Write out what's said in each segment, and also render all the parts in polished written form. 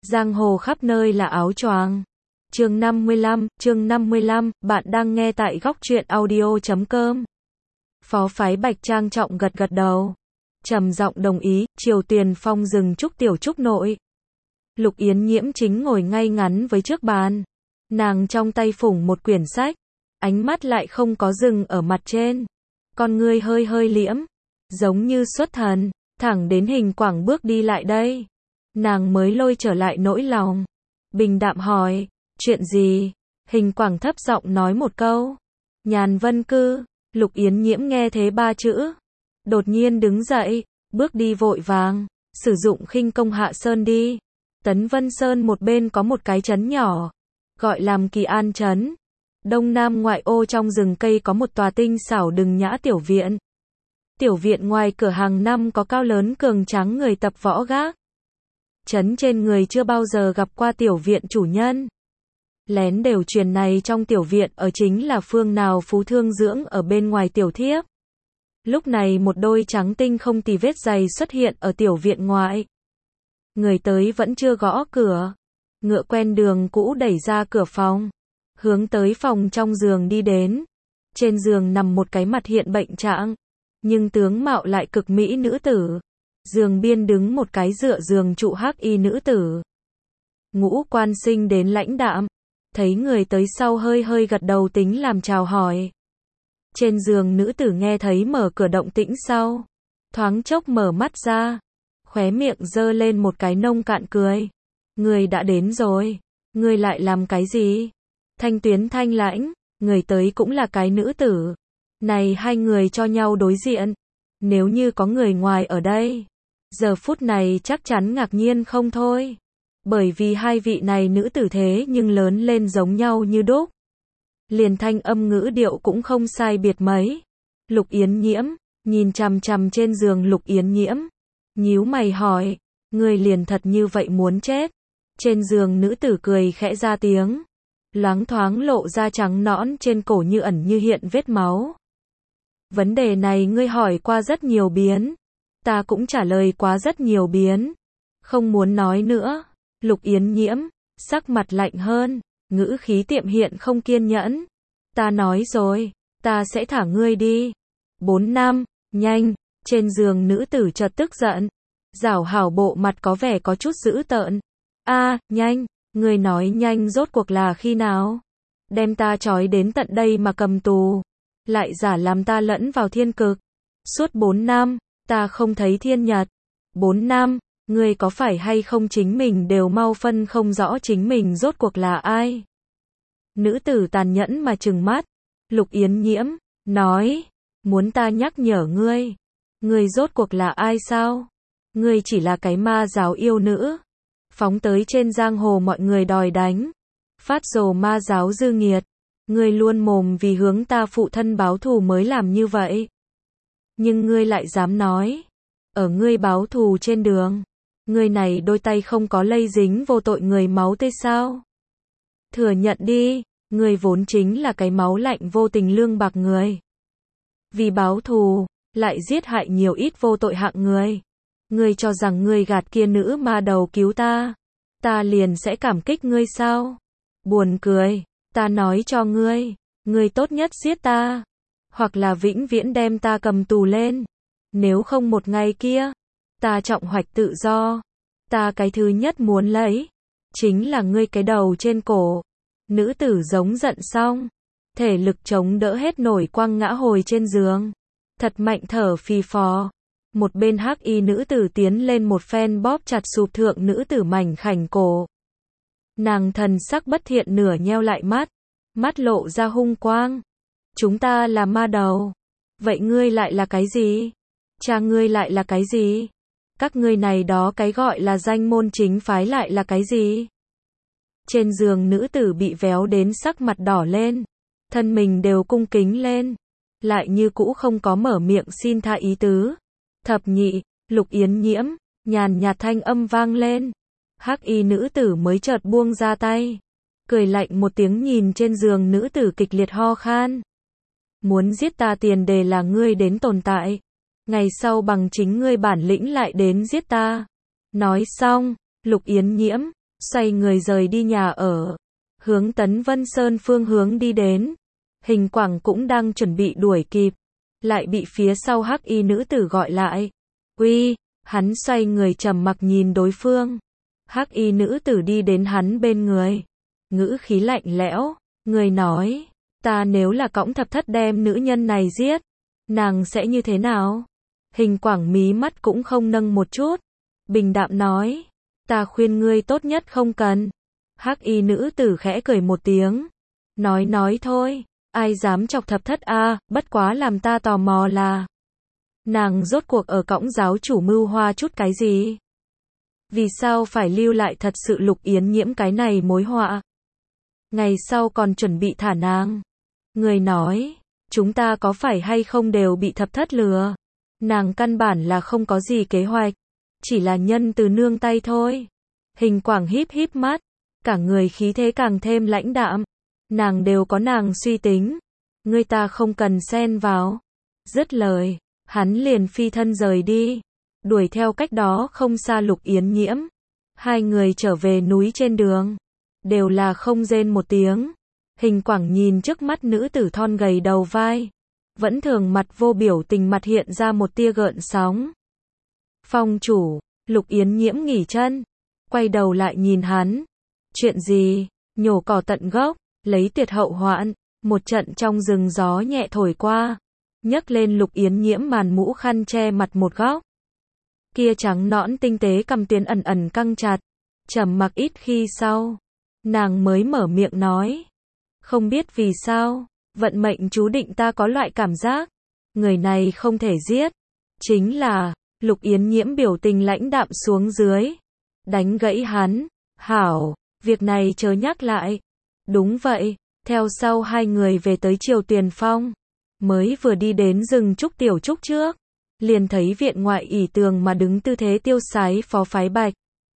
Giang hồ khắp nơi là áo choàng. Chương 55, bạn đang nghe tại góc truyện audio.com. Phó phái Bạch trang trọng gật gật đầu. Trầm giọng đồng ý, Triều Tuyền Phong dừng Trúc Tiểu Trúc nội. Lục Yến Nhiễm chính ngồi ngay ngắn với trước bàn. Nàng trong tay phủng một quyển sách. Ánh mắt lại không có dừng ở mặt trên. Con ngươi hơi hơi liễm. Giống như xuất thần. Thẳng đến Hình Quảng bước đi lại đây. Nàng mới lôi trở lại nỗi lòng. Bình đạm hỏi. Chuyện gì? Hình Quảng thấp giọng nói một câu. Nhàn Vân Cư. Lục Yến Nhiễm nghe thế ba chữ. Đột nhiên đứng dậy. Bước đi vội vàng. Sử dụng khinh công hạ sơn đi. Tấn Vân Sơn một bên có một cái trấn nhỏ. Gọi làm Kỳ An Trấn. Đông nam ngoại ô trong rừng cây có một tòa tinh xảo đừng nhã tiểu viện. Tiểu viện ngoài cửa hàng năm có cao lớn cường tráng người tập võ gác. Trấn trên người chưa bao giờ gặp qua tiểu viện chủ nhân. Lén đều truyền này trong tiểu viện ở chính là phương nào phú thương dưỡng ở bên ngoài tiểu thiếp. Lúc này một đôi trắng tinh không tì vết giày xuất hiện ở tiểu viện ngoại. Người tới vẫn chưa gõ cửa. Ngựa quen đường cũ đẩy ra cửa phòng. Hướng tới phòng trong giường đi đến. Trên giường nằm một cái mặt hiện bệnh trạng. Nhưng tướng mạo lại cực mỹ nữ tử. Giường biên đứng một cái dựa giường trụ hắc y nữ tử. Ngũ quan sinh đến lãnh đạm. Thấy người tới sau hơi hơi gật đầu tính làm chào hỏi. Trên giường nữ tử nghe thấy mở cửa động tĩnh sau. Thoáng chốc mở mắt ra. Khóe miệng giơ lên một cái nông cạn cười. Người đã đến rồi. Người lại làm cái gì? Thanh tuyến thanh lãnh. Người tới cũng là cái nữ tử. Này hai người cho nhau đối diện. Nếu như có người ngoài ở đây. Giờ phút này chắc chắn ngạc nhiên không thôi. Bởi vì hai vị này nữ tử thế nhưng lớn lên giống nhau như đúc. Liền thanh âm ngữ điệu cũng không sai biệt mấy. Lục Yến Nhiễm, nhìn chằm chằm trên giường Lục Yến Nhiễm. Nhíu mày hỏi, người liền thật như vậy muốn chết. Trên giường nữ tử cười khẽ ra tiếng. Loáng thoáng lộ ra trắng nõn trên cổ như ẩn như hiện vết máu. Vấn đề này ngươi hỏi qua rất nhiều biến. Ta cũng trả lời quá rất nhiều biến. Không muốn nói nữa. Lục Yến Nhiễm, sắc mặt lạnh hơn, ngữ khí tiệm hiện không kiên nhẫn. Ta nói rồi, ta sẽ thả ngươi đi. 4 năm, nhanh. Trên giường nữ tử chợt tức giận. Giảo hảo bộ mặt có vẻ có chút dữ tợn. Nhanh, ngươi nói nhanh rốt cuộc là khi nào? Đem ta trói đến tận đây mà cầm tù. Lại giả làm ta lẫn vào thiên cực. Suốt 4 năm, ta không thấy thiên nhật. 4 năm, ngươi có phải hay không chính mình đều mau phân không rõ chính mình rốt cuộc là ai? Nữ tử tàn nhẫn mà trừng mắt. Lục Yến Nhiễm, nói, muốn ta nhắc nhở ngươi. Ngươi rốt cuộc là ai sao? Ngươi chỉ là cái ma giáo yêu nữ. Phóng tới trên giang hồ mọi người đòi đánh. Phát rồ ma giáo dư nghiệt. Ngươi luôn mồm vì hướng ta phụ thân báo thù mới làm như vậy. Nhưng ngươi lại dám nói. Ở ngươi báo thù trên đường. Ngươi này đôi tay không có lây dính vô tội người máu tươi sao? Thừa nhận đi, ngươi vốn chính là cái máu lạnh vô tình lương bạc người. Vì báo thù, lại giết hại nhiều ít vô tội hạng người. Ngươi cho rằng ngươi gạt kia nữ ma đầu cứu ta. Ta liền sẽ cảm kích ngươi sao? Buồn cười, ta nói cho ngươi, ngươi tốt nhất giết ta. Hoặc là vĩnh viễn đem ta cầm tù lên. Nếu không một ngày kia, ta trọng hoạch tự do. Ta cái thứ nhất muốn lấy. Chính là ngươi cái đầu trên cổ. Nữ tử giống giận xong. Thể lực chống đỡ hết nổi quăng ngã hồi trên giường. Thật mạnh thở phì phò. Một bên hắc y nữ tử tiến lên một phen bóp chặt sụp thượng nữ tử mảnh khảnh cổ. Nàng thần sắc bất thiện nửa nheo lại mắt. Mắt lộ ra hung quang. Chúng ta là ma đầu. Vậy ngươi lại là cái gì? Cha ngươi lại là cái gì? Các ngươi này đó cái gọi là danh môn chính phái lại là cái gì? Trên giường nữ tử bị véo đến sắc mặt đỏ lên. Thân mình đều cung kính lên. Lại như cũ không có mở miệng xin tha ý tứ. Thập nhị, Lục Yến Nhiễm, nhàn nhạt thanh âm vang lên. Hắc y nữ tử mới chợt buông ra tay. Cười lạnh một tiếng nhìn trên giường nữ tử kịch liệt ho khan. Muốn giết ta tiền đề là ngươi đến tồn tại. Ngày sau bằng chính ngươi bản lĩnh lại đến giết ta. Nói xong, Lục Yến Nhiễm, xoay người rời đi nhà ở, hướng Tấn Vân Sơn phương hướng đi đến. Hình Quảng cũng đang chuẩn bị đuổi kịp, lại bị phía sau hắc y nữ tử gọi lại. Uy, hắn xoay người trầm mặc nhìn đối phương. Hắc y nữ tử đi đến hắn bên người, ngữ khí lạnh lẽo, người nói, ta nếu là cõng thập thất đem nữ nhân này giết, nàng sẽ như thế nào? Hình Quảng mí mắt cũng không nâng một chút, bình đạm nói, ta khuyên ngươi tốt nhất không cần. Hắc y nữ tử khẽ cười một tiếng, nói thôi, ai dám chọc thập thất a, bất quá làm ta tò mò là, nàng rốt cuộc ở cõng giáo chủ mưu hoa chút cái gì? Vì sao phải lưu lại thật sự Lục Yến Nhiễm cái này mối họa? Ngày sau còn chuẩn bị thả nàng. Người nói, chúng ta có phải hay không đều bị thập thất lừa? Nàng căn bản là không có gì kế hoạch, chỉ là nhân từ nương tay thôi. Hình Quảng híp híp mắt, cả người khí thế càng thêm lãnh đạm. Nàng đều có nàng suy tính, ngươi ta không cần xen vào. Dứt lời, hắn liền phi thân rời đi, đuổi theo cách đó không xa Lục Yến Nhiễm. Hai người trở về núi trên đường, đều là không rên một tiếng. Hình Quảng nhìn trước mắt nữ tử thon gầy đầu vai, vẫn thường mặt vô biểu tình mặt hiện ra một tia gợn sóng. Phong chủ, Lục Yến Nhiễm nghỉ chân, quay đầu lại nhìn hắn. Chuyện gì? Nhổ cỏ tận gốc, lấy tuyệt hậu hoạn. Một trận trong rừng gió nhẹ thổi qua, nhấc lên Lục Yến Nhiễm màn mũ khăn che mặt một góc. Kia trắng nõn tinh tế cằm tuyến ẩn ẩn căng chặt, trầm mặc ít khi sau, nàng mới mở miệng nói, không biết vì sao, vận mệnh chú định ta có loại cảm giác, người này không thể giết, chính là, Lục Yến Nhiễm biểu tình lãnh đạm xuống dưới, đánh gãy hắn, hảo, việc này chớ nhắc lại. Đúng vậy, theo sau hai người về tới Triều Tuyền Phong, mới vừa đi đến rừng trúc tiểu trúc trước, liền thấy viện ngoại ỷ tường mà đứng tư thế tiêu sái Phó Phái Bạch.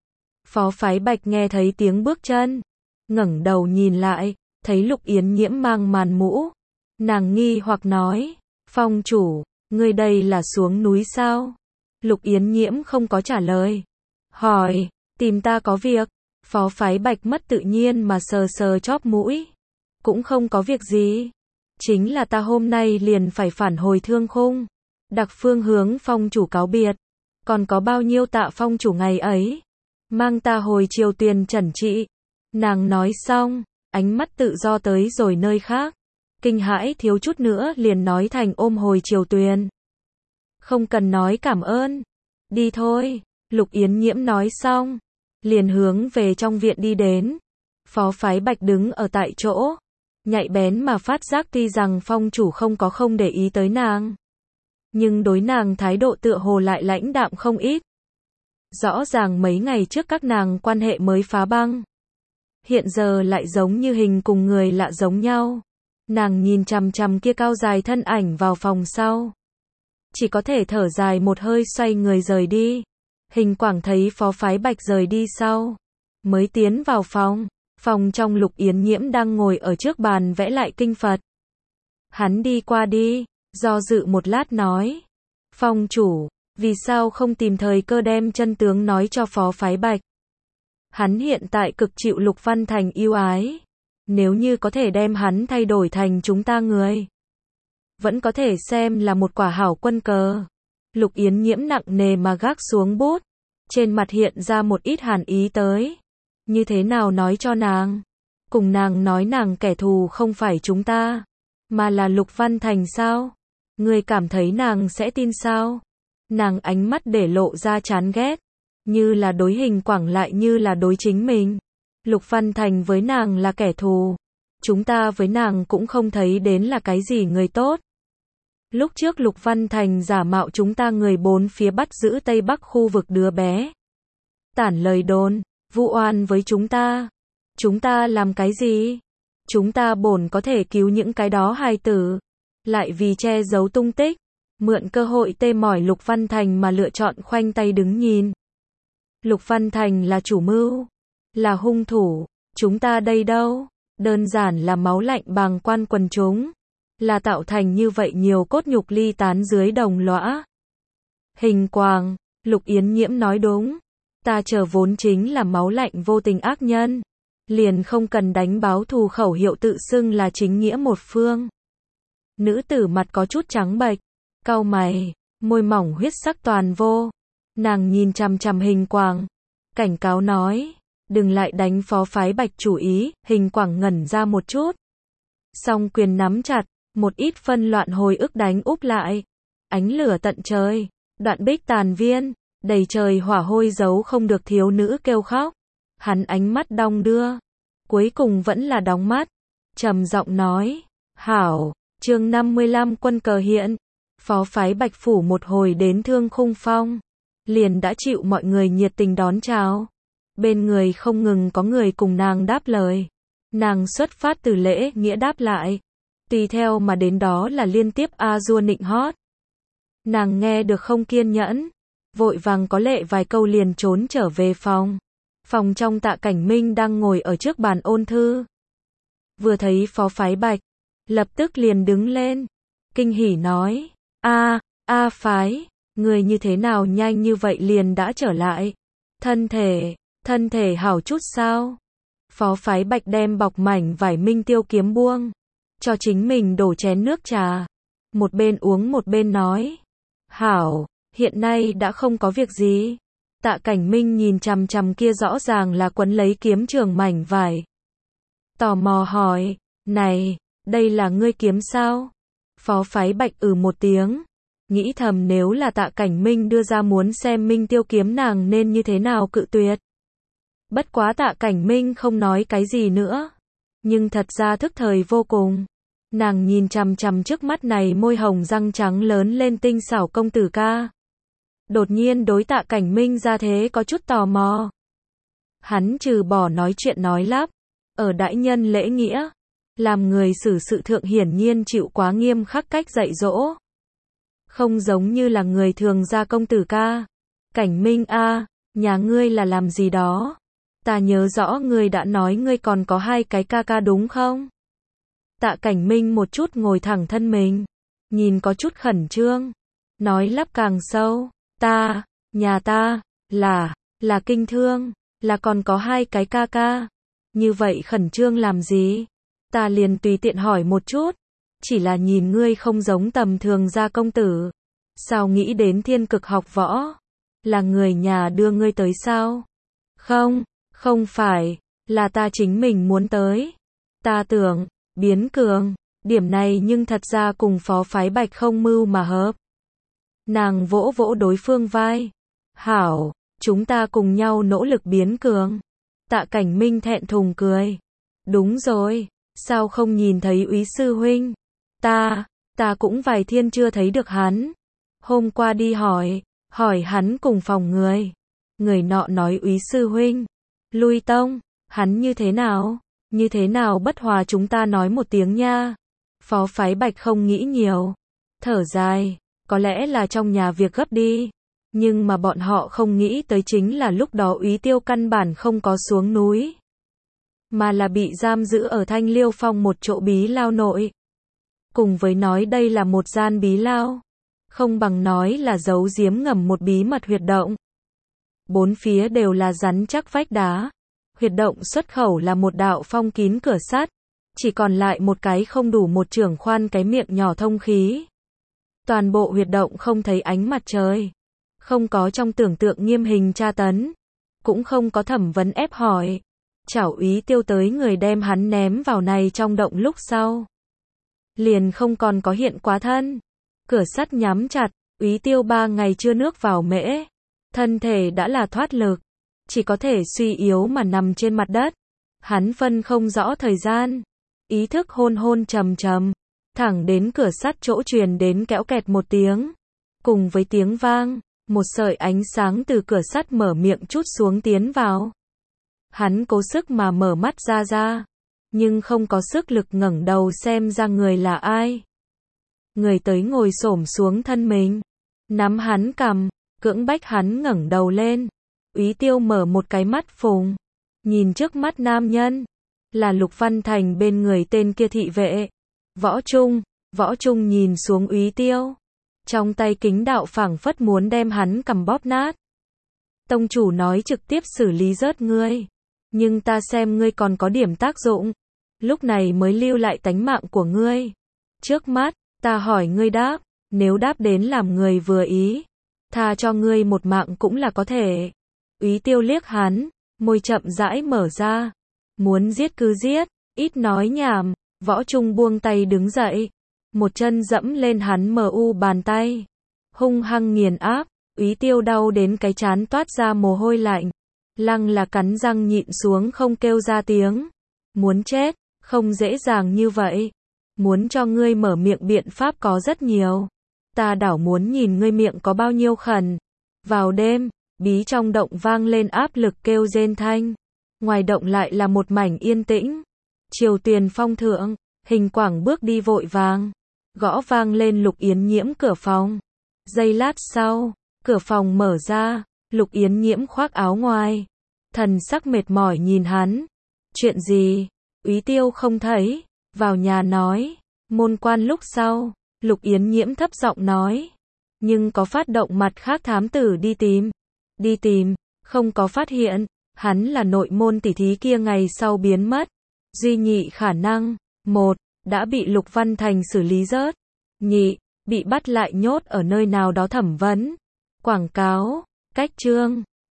Phó Phái Bạch nghe thấy tiếng bước chân, ngẩng đầu nhìn lại, thấy Lục Yến Nhiễm mang màn mũ, nàng nghi hoặc nói, phong chủ, ngươi đây là xuống núi sao? Lục Yến Nhiễm không có trả lời, hỏi, tìm ta có việc? Phó Phái Bạch mất tự nhiên mà sờ sờ chóp mũi, cũng không có việc gì, chính là ta hôm nay liền phải phản hồi Thương Khung, đặc phương hướng phong chủ cáo biệt, còn có bao nhiêu tạ phong chủ ngày ấy, mang ta hồi Triều Tuyền trẩn trị. Nàng nói xong, ánh mắt tự do tới rồi nơi khác, kinh hãi thiếu chút nữa liền nói thành ôm hồi Triều Tuyền. Không cần nói cảm ơn, đi thôi. Lục Yến Nhiễm nói xong, liền hướng về trong viện đi đến. Phó Phái Bạch đứng ở tại chỗ, nhạy bén mà phát giác tuy rằng phong chủ không để ý tới nàng, nhưng đối nàng thái độ tựa hồ lại lãnh đạm không ít. Rõ ràng mấy ngày trước các nàng quan hệ mới phá băng, hiện giờ lại giống như hình cùng người lạ giống nhau. Nàng nhìn chằm chằm kia cao dài thân ảnh vào phòng sau, chỉ có thể thở dài một hơi xoay người rời đi. Hình Quảng thấy Phó Phái Bạch rời đi sau, mới tiến vào phòng. Phòng trong Lục Yến Nhiễm đang ngồi ở trước bàn vẽ lại kinh Phật. Hắn đi qua đi, do dự một lát nói, phong chủ, vì sao không tìm thời cơ đem chân tướng nói cho Phó Phái Bạch? Hắn hiện tại cực chịu Lục Văn Thành yêu ái, nếu như có thể đem hắn thay đổi thành chúng ta người, vẫn có thể xem là một quả hảo quân cờ. Lục Yến Nhiễm nặng nề mà gác xuống bút, trên mặt hiện ra một ít hàn ý tới. Như thế nào nói cho nàng? Cùng nàng nói nàng kẻ thù không phải chúng ta, mà là Lục Văn Thành sao? Ngươi cảm thấy nàng sẽ tin sao? Nàng ánh mắt để lộ ra chán ghét, như là đối Hình Quảng lại như là đối chính mình. Lục Văn Thành với nàng là kẻ thù, chúng ta với nàng cũng không thấy đến là cái gì người tốt. Lúc trước Lục Văn Thành giả mạo chúng ta người bốn phía bắt giữ Tây Bắc khu vực đứa bé, tản lời đồn, vu oan với chúng ta. Chúng ta làm cái gì? Chúng ta bổn có thể cứu những cái đó hài tử, lại vì che giấu tung tích, mượn cơ hội tê mỏi Lục Văn Thành mà lựa chọn khoanh tay đứng nhìn. Lục Văn Thành là chủ mưu, là hung thủ, chúng ta đây đâu? Đơn giản là máu lạnh bàng quan quần chúng, là tạo thành như vậy nhiều cốt nhục ly tán dưới đồng lõa. Hình Quảng, Lục Yến Nhiễm nói đúng, Ta chờ vốn chính là máu lạnh vô tình ác nhân. Liền không cần đánh báo thù khẩu hiệu tự xưng là chính nghĩa một phương. Nữ tử mặt có chút trắng bệch, cau mày, môi mỏng huyết sắc toàn vô. Nàng nhìn chằm chằm Hình Quảng, cảnh cáo nói, đừng lại đánh phó phái Bạch chủ ý. Hình Quảng ngẩn ra một chút, song quyền nắm chặt, một ít phân loạn hồi ức đánh úp lại. Ánh lửa tận trời, đoạn bích tàn viên, đầy trời hỏa hôi giấu không được thiếu nữ kêu khóc. Hắn ánh mắt đong đưa, cuối cùng vẫn là đóng mắt, trầm giọng nói, hảo. Chương 55 quân cờ hiện. Phó phái Bạch phủ một hồi đến Thương Khung Phong, liền đã chịu mọi người nhiệt tình đón chào. Bên người không ngừng có người cùng nàng đáp lời. Nàng xuất phát từ lễ nghĩa đáp lại, tùy theo mà đến đó là liên tiếp a dua nịnh hót. Nàng nghe được không kiên nhẫn, vội vàng có lệ vài câu liền trốn trở về phòng. Phòng trong Tạ Cảnh Minh đang ngồi ở trước bàn ôn thư. Vừa thấy phó phái Bạch, lập tức liền đứng lên, kinh hỉ nói, phái, người như thế nào nhanh như vậy liền đã trở lại. Thân thể hảo chút sao? Phó phái Bạch đem bọc mảnh vải minh tiêu kiếm buông, cho chính mình đổ chén nước trà. Một bên uống một bên nói, hảo, hiện nay đã không có việc gì. Tạ Cảnh Minh nhìn chằm chằm kia rõ ràng là quấn lấy kiếm trường mảnh vải. Tò mò hỏi, này, đây là ngươi kiếm sao? Phó phái Bạch một tiếng, nghĩ thầm nếu là Tạ Cảnh Minh đưa ra muốn xem minh tiêu kiếm nàng nên như thế nào cự tuyệt. Bất quá Tạ Cảnh Minh không nói cái gì nữa, nhưng thật ra thức thời vô cùng. Nàng nhìn chằm chằm trước mắt này môi hồng răng trắng lớn lên tinh xảo công tử ca. Đột nhiên đối Tạ Cảnh Minh ra thế có chút tò mò. Hắn trừ bỏ nói chuyện nói lắp, ở đại nhân lễ nghĩa, làm người xử sự thượng hiển nhiên chịu quá nghiêm khắc cách dạy dỗ. Không giống như là người thường ra công tử ca. Cảnh Minh nhà ngươi là làm gì đó? Ta nhớ rõ ngươi đã nói ngươi còn có 2 cái ca ca đúng không? Tạ Cảnh Minh một chút ngồi thẳng thân mình, nhìn có chút khẩn trương, nói lắp càng sâu, nhà ta, là kinh thương, là còn có 2 cái ca ca. Như vậy khẩn trương làm gì? Ta liền tùy tiện hỏi một chút, chỉ là nhìn ngươi không giống tầm thường gia công tử. Sao nghĩ đến Thiên Cực học võ? Là người nhà đưa ngươi tới sao? Không phải, là ta chính mình muốn tới. Ta tưởng, biến cường, điểm này nhưng thật ra cùng phó phái Bạch không mưu mà hợp. Nàng vỗ vỗ đối phương vai. Hảo, chúng ta cùng nhau nỗ lực biến cường. Tạ Cảnh Minh thẹn thùng cười. Đúng rồi, sao không nhìn thấy úy sư huynh? Ta cũng vài thiên chưa thấy được hắn. Hôm qua đi hỏi hắn cùng phòng người. Người nọ nói úy sư huynh lui tông, hắn như thế nào bất hòa chúng ta nói một tiếng nha. Phó phái Bạch không nghĩ nhiều, thở dài, có lẽ là trong nhà việc gấp đi. Nhưng mà bọn họ không nghĩ tới chính là lúc đó úy tiêu căn bản không có xuống núi, mà là bị giam giữ ở Thanh Liêu Phong một chỗ bí lao nội. Cùng với nói đây là một gian bí lao, không bằng nói là giấu giếm ngầm một bí mật huyệt động. 4 phía đều là rắn chắc vách đá. Huyệt động xuất khẩu là một đạo phong kín cửa sắt, chỉ còn lại một cái không đủ một chưởng khoan cái miệng nhỏ thông khí. Toàn bộ huyệt động không thấy ánh mặt trời, không có trong tưởng tượng nghiêm hình tra tấn, cũng không có thẩm vấn ép hỏi. Chảo úy tiêu tới người đem hắn ném vào này trong động lúc sau, liền không còn có hiện quá thân. Cửa sắt nhắm chặt, úy tiêu 3 ngày chưa nước vào mễ, thân thể đã là thoát lực, chỉ có thể suy yếu mà nằm trên mặt đất. Hắn phân không rõ thời gian, ý thức hôn trầm trầm, thẳng đến cửa sắt chỗ truyền đến kéo kẹt một tiếng. Cùng với tiếng vang, một sợi ánh sáng từ cửa sắt mở miệng chút xuống tiến vào. Hắn cố sức mà mở mắt ra, nhưng không có sức lực ngẩng đầu xem ra người là ai. Người tới ngồi xổm xuống thân mình, nắm hắn cằm, cưỡng bách hắn ngẩng đầu lên. Úy tiêu mở một cái mắt phùng, nhìn trước mắt nam nhân, là Lục Văn Thành bên người tên kia thị vệ. Võ Trung nhìn xuống úy tiêu, trong tay kính đạo phảng phất muốn đem hắn cầm bóp nát. Tông chủ nói trực tiếp xử lý rớt ngươi. Nhưng ta xem ngươi còn có điểm tác dụng. Lúc này mới lưu lại tánh mạng của ngươi. Trước mắt, ta hỏi ngươi đáp. Nếu đáp đến làm người vừa ý, tha cho ngươi một mạng cũng là có thể. Úy Tiêu liếc hắn, môi chậm rãi mở ra. Muốn giết cứ giết, ít nói nhảm. Võ Trung buông tay đứng dậy. Một chân dẫm lên hắn bàn tay. Hung hăng nghiền áp. Úy Tiêu đau đến cái trán toát ra mồ hôi lạnh. Lăng là cắn răng nhịn xuống không kêu ra tiếng. Muốn chết, không dễ dàng như vậy. Muốn cho ngươi mở miệng biện pháp có rất nhiều. Ta đảo muốn nhìn ngươi miệng có bao nhiêu khẩn. Vào đêm, bí trong động vang lên áp lực kêu rên thanh. Ngoài động lại là một mảnh yên tĩnh. Triều Tuyền Phong thượng, Hình Quảng bước đi vội vàng. Gõ vang lên Lục Yến Nhiễm cửa phòng. Giây lát sau, cửa phòng mở ra. Lục Yến Nhiễm khoác áo ngoài. Thần sắc mệt mỏi nhìn hắn. Chuyện gì? Úy Tiêu không thấy. Vào nhà nói. Môn quan lúc sau. Lục Yến Nhiễm thấp giọng nói. Nhưng có phát động mặt khác thám tử đi tìm. Đi tìm, không có phát hiện. Hắn là nội môn tỷ thí kia ngày sau biến mất. Duy nhị khả năng. 1. Đã bị Lục Văn Thành xử lý rớt. Nhị. Bị bắt lại nhốt ở nơi nào đó thẩm vấn. Quảng cáo. Cách chương.